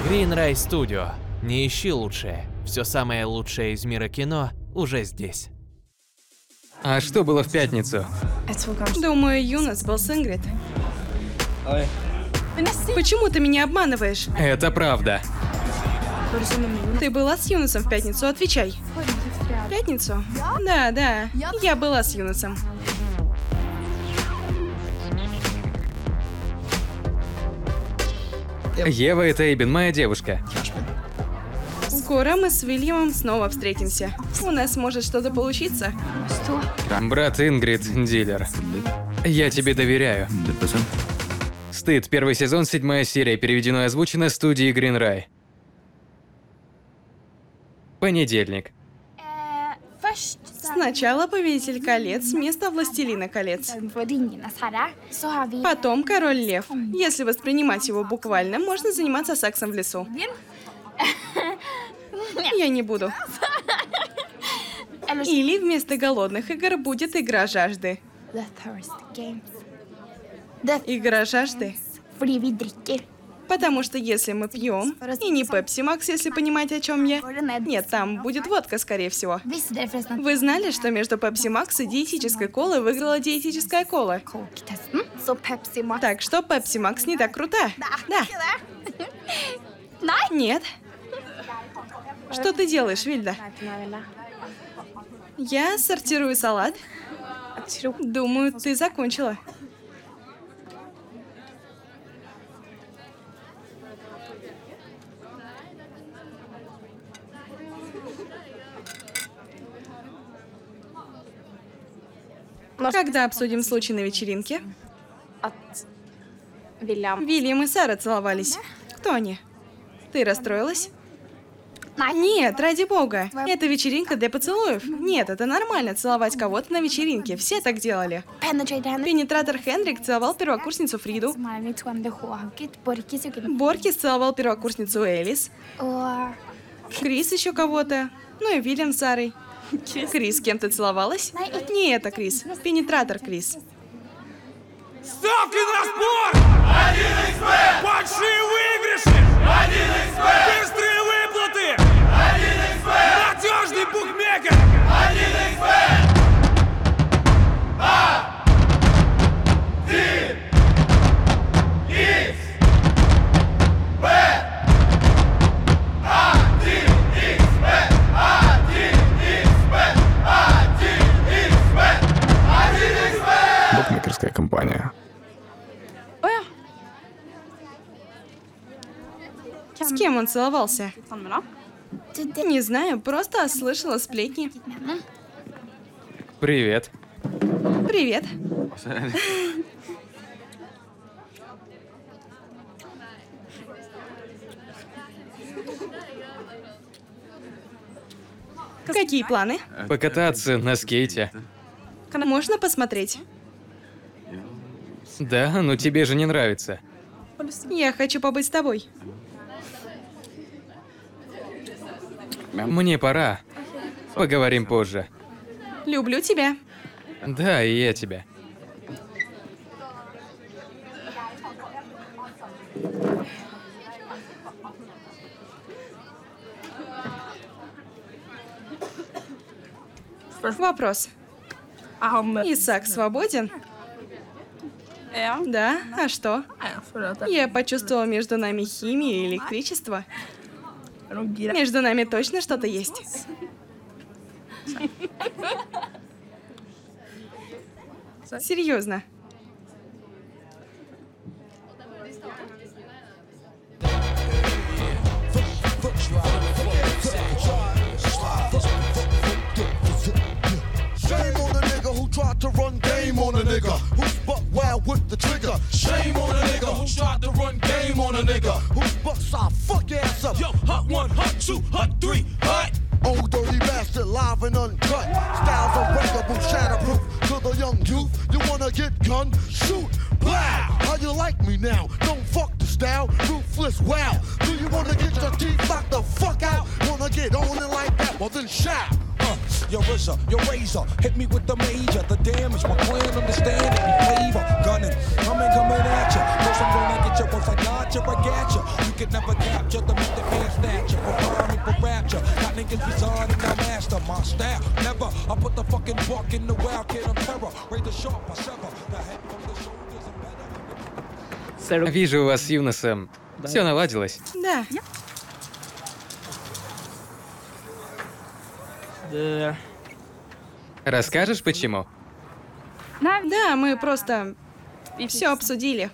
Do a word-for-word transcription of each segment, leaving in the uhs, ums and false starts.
Green Ray Studio. Не ищи лучшее. Все самое лучшее из мира кино уже здесь. А что было в пятницу? Думаю, Юнос был с Ингрид. Почему ты меня обманываешь? Это правда. Ты была с Юносом в пятницу? Отвечай. В пятницу? Да, да. Я была с Юносом. Ева — это Эйбин, моя девушка. Скоро мы с Уильямом снова встретимся. У нас может что-то получиться. Брат Ингрид — дилер. Я тебе доверяю. Стыд, первый сезон, седьмая серия, переведено и озвучено студией Green Ray. Понедельник. Сначала Повелитель колец вместо Властелина колец. Потом Король Лев. Если воспринимать его буквально, можно заниматься сексом в лесу. Я не буду. Или вместо голодных игр будет игра жажды. Игра жажды. Потому что если мы пьем, и не Пепси Макс, если понимаете, о чем я. Нет, там будет водка, скорее всего. Вы знали, что между Пепси Макс и диетической колой выиграла диетическая кола? Так что Пепси Макс не так крута. Да. Нет. Что ты делаешь, Вильда? Я сортирую салат. Думаю, ты закончила. Когда обсудим случай на вечеринке? Вильям и Сара целовались. Кто они? Ты расстроилась? Нет, ради бога. Это вечеринка для поцелуев. Нет, это нормально целовать кого-то на вечеринке. Все так делали. Пенетратор Хендрик целовал первокурсницу Фриду. Боркис целовал первокурсницу Элис. Крис еще кого-то. Ну и Вильям с Сарой. Крис, с кем ты целовалась? Не это Крис. Пенетратор Крис. Ставки на спорт! один икс бет! Большие выигрыши! один икс бет! Быстрые выплаты! один икс бет! Надежный букмекер! один икс бет! один икс бет! один икс бет! один икс бет! один икс бет! один икс бет! Букмекерская компания. С кем он целовался? Не знаю, просто слышала сплетни. Привет. Привет. Какие планы? Покататься на скейте. Можно посмотреть? Да, но тебе же не нравится. Я хочу побыть с тобой. Мне пора. Поговорим позже. Люблю тебя. Да, и я тебя. Вопрос. Исаак свободен? Да? А что? Я почувствовала между нами химию и электричество. Между нами точно что-то есть. Серьезно. Tried to run game on a nigga who's buck wild with the trigger. Shame on a nigga who tried to run game on a nigga who's bucks I fuck ass up. Yo, hut one, hut two, hut three, hut. Old dirty bastard, live and uncut. Styles unbreakable, shatterproof. To the young youth, you wanna get gun? Shoot, blow. How you like me now? Don't fuck the style, ruthless. Wow. Do you wanna get your teeth knocked the fuck out? Wanna get on it like that? Well then shout. Your R Z A, your razor, hit me with the major, the damage, my clan understand it, flavor, gunning, coming, coming at ya, first I'm gonna get ya, once I got ya, I got ya, you could never capture the method man stature. Prepare me for rapture. Got niggas reside in my master, my style. Never, I put the fucking bark in the wild kid of terror. Raise the sharp, I sever the head from the shoulders and better. Вижу, у вас с Юносом все наладилось. Да. Расскажешь, почему? Да, мы просто все обсудили.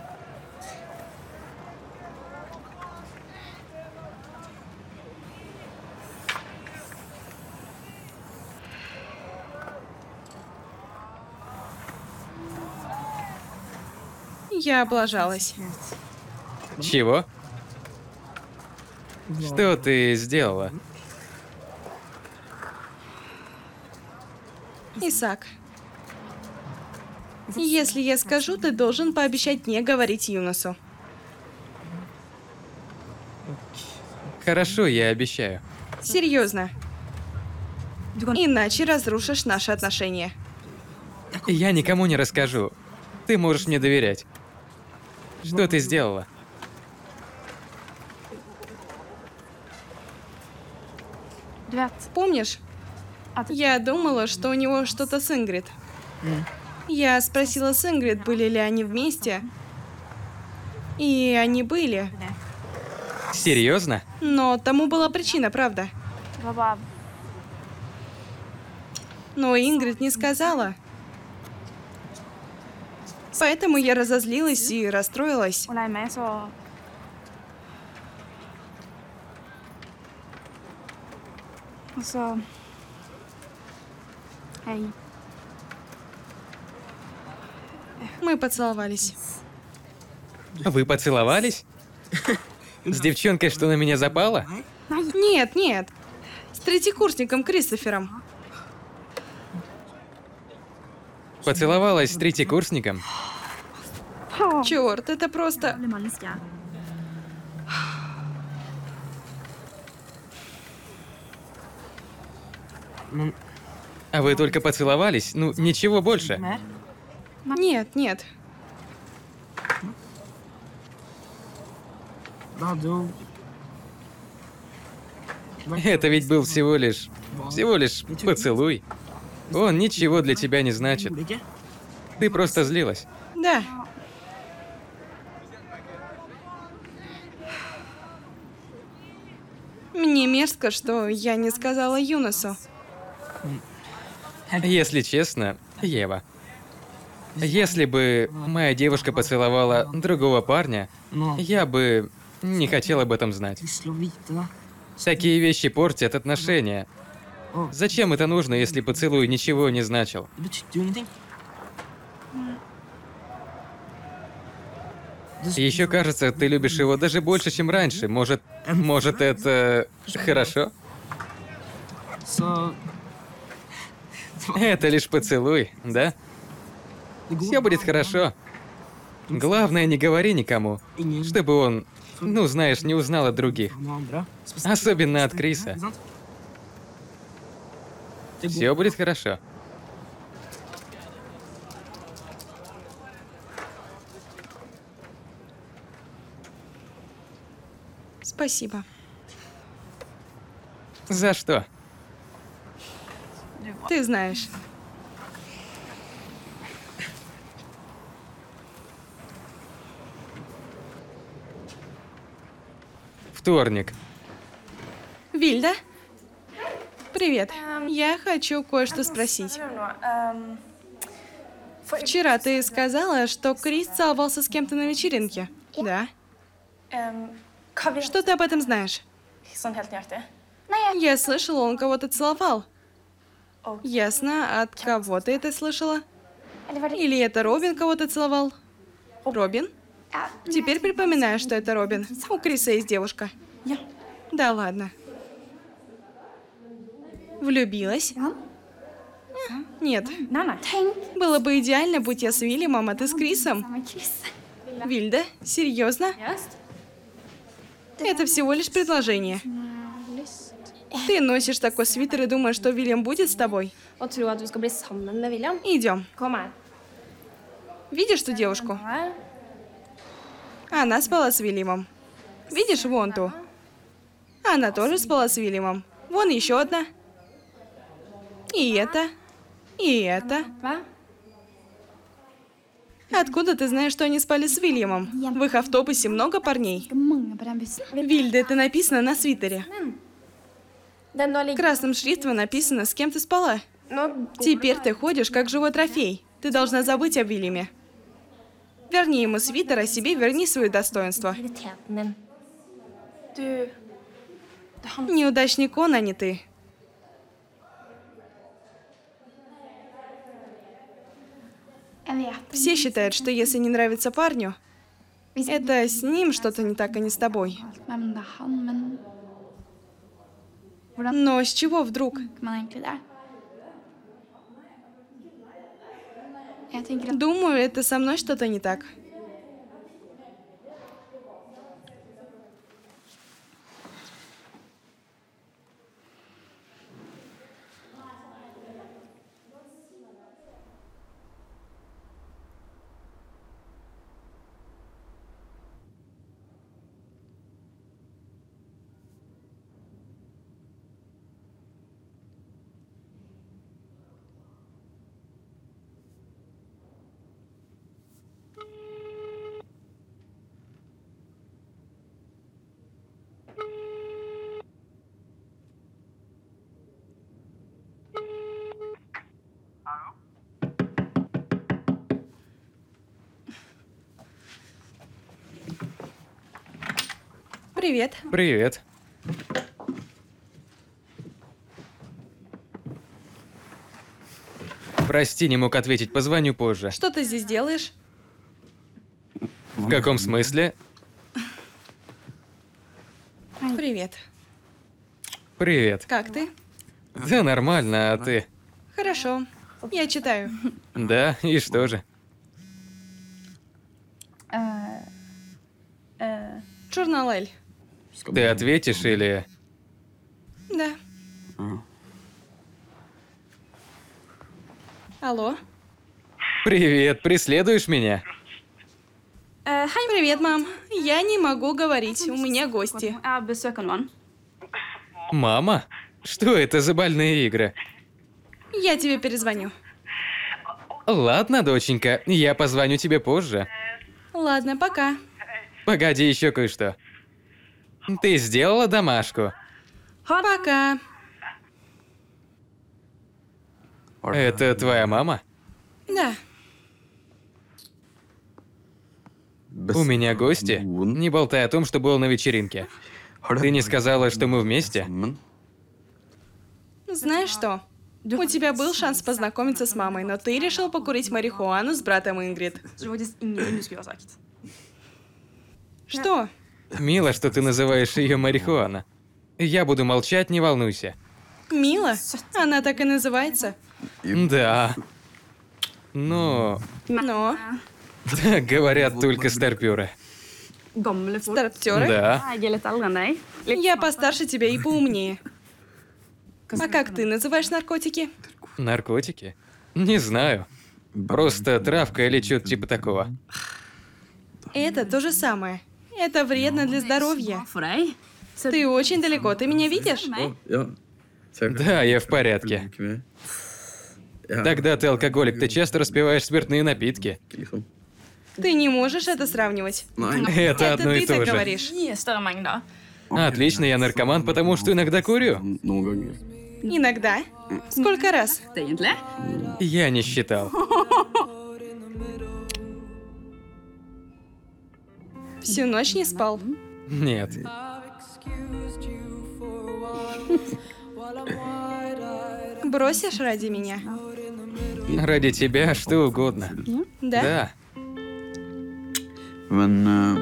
Я облажалась. Чего? Что ты сделала? Исаак, если я скажу, ты должен пообещать не говорить Юносу. Хорошо, я обещаю. Серьезно. Иначе разрушишь наши отношения. Я никому не расскажу. Ты можешь мне доверять. Что ты сделала? Помнишь? Я думала, что у него что-то с Ингрид. Я спросила с Ингрид, были ли они вместе. И они были. Серьезно? Но тому была причина, правда. Но Ингрид не сказала. Поэтому я разозлилась и расстроилась. Мы поцеловались. Вы поцеловались? С девчонкой, что на меня запала? Нет, нет. С третьекурсником Кристофером. Поцеловалась с третьекурсником? Черт, это просто... А вы только поцеловались? Ну, ничего больше. Нет, нет. Это ведь был всего лишь... Всего лишь поцелуй. Он ничего для тебя не значит. Ты просто злилась. Да. Мне мерзко, что я не сказала Юносу. Если честно, Ева, если бы моя девушка поцеловала другого парня, я бы не хотел об этом знать. Такие вещи портят отношения. Зачем это нужно, если поцелуй ничего не значил? Еще кажется, ты любишь его даже больше, чем раньше. Может, может это хорошо? Это лишь поцелуй, да? Все будет хорошо. Главное, не говори никому, чтобы он, ну знаешь, не узнал от других. Особенно от Криса. Все будет хорошо. Спасибо. За что? Ты знаешь. Вторник. Вильда? Привет. Я хочу кое-что спросить. Вчера ты сказала, что Крис целовался с кем-то на вечеринке. Да? Что ты об этом знаешь? Я слышала, он кого-то целовал. Ясно. От кого ты это слышала? Или это Робин кого-то целовал? Робин? Теперь припоминаю, что это Робин. У Криса есть девушка. Да ладно. Влюбилась? Нет. Было бы идеально, будь я с Уильямом, а ты с Крисом. Вильда? Серьезно? Это всего лишь предложение. Ты носишь такой свитер и думаешь, что Уильям будет с тобой? Идем. Видишь ту девушку? Она спала с Уильямом. Видишь, вон ту? Она тоже спала с Вильямом. Вон еще одна. И это. И это. Откуда ты знаешь, что они спали с Вильямом? В их автобусе много парней. Вильда, это написано на свитере. Красным шрифтом написано, с кем ты спала. Теперь ты ходишь, как живой трофей. Ты должна забыть о Вильяме. Верни ему свитер, а себе верни свое достоинство. Неудачник он, а не ты. Все считают, что если не нравится парню, это с ним что-то не так, а не с тобой. Но с чего вдруг? Думаю, это со мной что-то не так. Привет. Привет. Прости, не мог ответить, позвоню позже. Что ты здесь делаешь? В каком смысле? Привет. Привет. Как ты? Да нормально, а ты? Хорошо. Я читаю. Да, и что же? Журнал Эль. Ты ответишь или... Да. Алло. Привет, преследуешь меня? Привет, мам. Я не могу говорить, у меня гости. Мама? Что это за больные игры? Я тебе перезвоню. Ладно, доченька, я позвоню тебе позже. Ладно, пока. Погоди, еще кое-что. Ты сделала домашку? Пока. Это твоя мама? Да. У меня гости. Не болтай о том, что был на вечеринке. Ты не сказала, что мы вместе? Знаешь что? У тебя был шанс познакомиться с мамой, но ты решил покурить марихуану с братом Ингрид. Что? Мило, что ты называешь ее марихуана. Я буду молчать, не волнуйся. Мила? Она так и называется. Да. Но... Но... Так говорят только старпёры. Старптеры? Да. Я постарше тебя и поумнее. А как ты называешь наркотики? Наркотики? Не знаю. Просто травка или что-то типа такого. Это то же самое. Это вредно для здоровья. Ты очень далеко, ты меня видишь? Да, я в порядке. Тогда ты алкоголик, ты часто распиваешь спиртные напитки. Ты не можешь это сравнивать. Это Это одно и ты то так же. говоришь. Отлично, я наркоман, потому что иногда курю. Иногда. Сколько раз? Я не считал. Всю ночь не спал. Нет. Бросишь ради меня? Ради тебя что угодно. Да? Да. Men eh,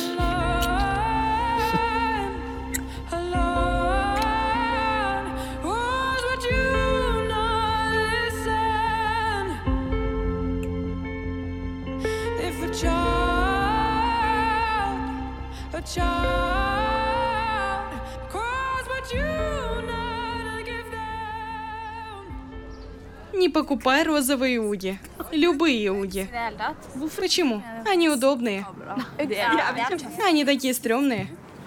Не покупай розовые уги. Любые уги. Почему? Они удобные. Они такие стрёмные.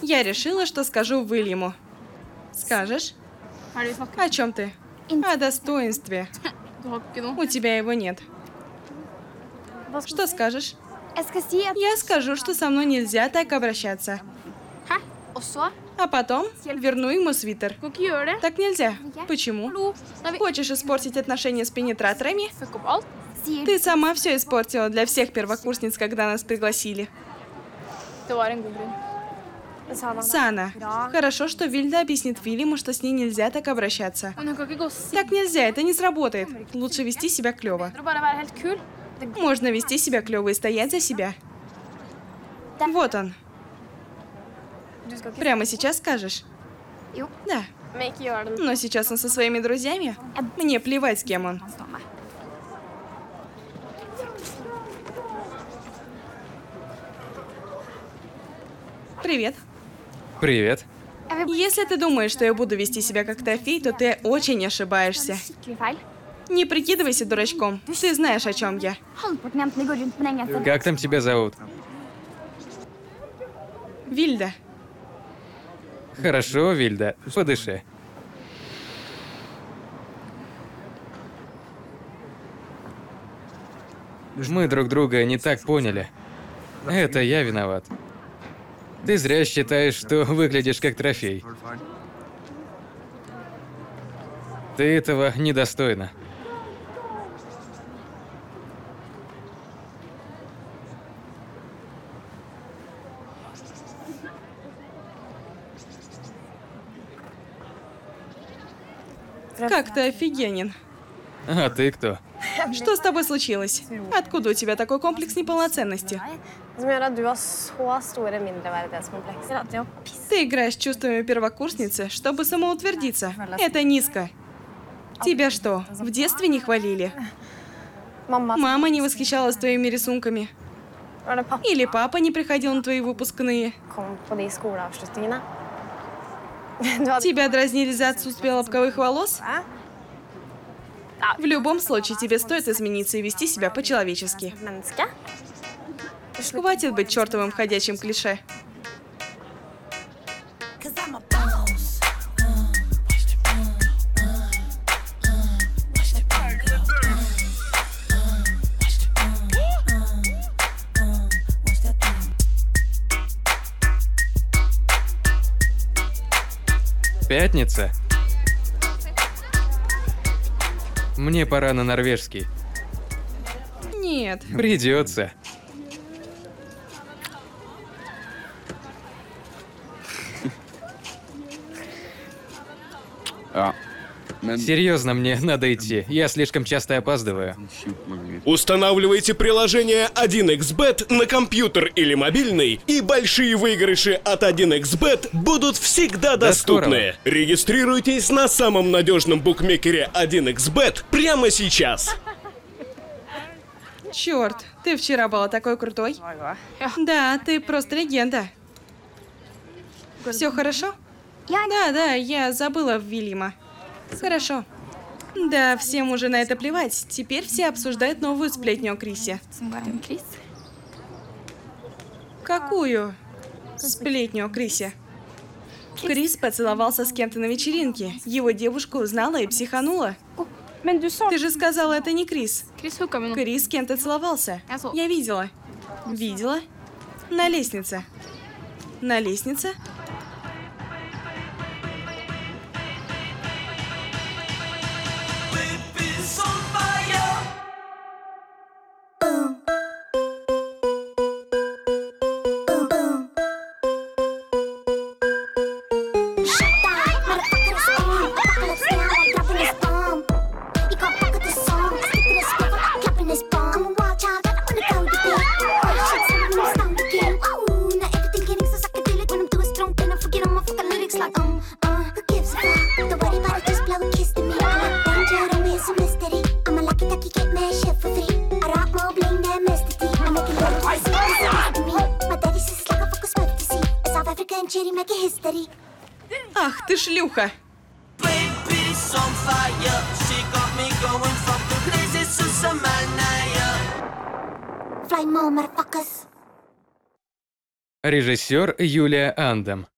Я решила, что скажу Уильяму. Скажешь? О чем ты? О достоинстве. У тебя его нет. Что скажешь? Я скажу, что со мной нельзя так обращаться. А потом верну ему свитер. Так нельзя. Почему? Хочешь испортить отношения с пенетраторами? Ты сама все испортила для всех первокурсниц, когда нас пригласили. Сана, хорошо, что Вильда объяснит Вильяму, что с ней нельзя так обращаться. Так нельзя, это не сработает. Лучше вести себя клево. Можно вести себя клево и стоять за себя. Вот он. Прямо сейчас скажешь? Да. Но сейчас он со своими друзьями. Мне плевать, с кем он. Привет. Привет. Если ты думаешь, что я буду вести себя как Трофей, то ты очень ошибаешься. Не прикидывайся дурачком. Ты знаешь, о чем я. Как там тебя зовут? Вильда. Хорошо, Вильда, подыши. Мы друг друга не так поняли. Это я виноват. Ты зря считаешь, что выглядишь как Трофей. Ты этого недостойна. Как ты офигенен. А ты кто? Что с тобой случилось? Откуда у тебя такой комплекс неполноценности? Ты играешь с чувствами первокурсницы, чтобы самоутвердиться. Это низко. Тебя что, в детстве не хвалили? Мама не восхищалась твоими рисунками? Или папа не приходил на твои выпускные? Тебя дразнили за отсутствие лобковых волос? В любом случае, тебе стоит измениться и вести себя по-человечески. Хватит быть чертовым ходячим клише. Пятница? Мне пора на норвежский. Нет. Придется. Серьезно, мне надо идти. Я слишком часто опаздываю. Устанавливайте приложение один икс бет на компьютер или мобильный, и большие выигрыши от один икс бет будут всегда доступны. Да, регистрируйтесь на самом надежном букмекере один икс бет прямо сейчас. Черт, ты вчера была такой крутой. Да, ты просто легенда. Все хорошо? Да, да, я забыла Вильяма. Хорошо. Да, всем уже на это плевать. Теперь все обсуждают новую сплетню о Крисе. Какую сплетню о Крисе? Крис поцеловался с кем-то на вечеринке. Его девушка узнала и психанула. Ты же сказала, это не Крис. Крис с кем-то целовался. Я видела. Видела? На лестнице. На лестнице? Ах, ты шлюха! Режиссер Юлия Андам.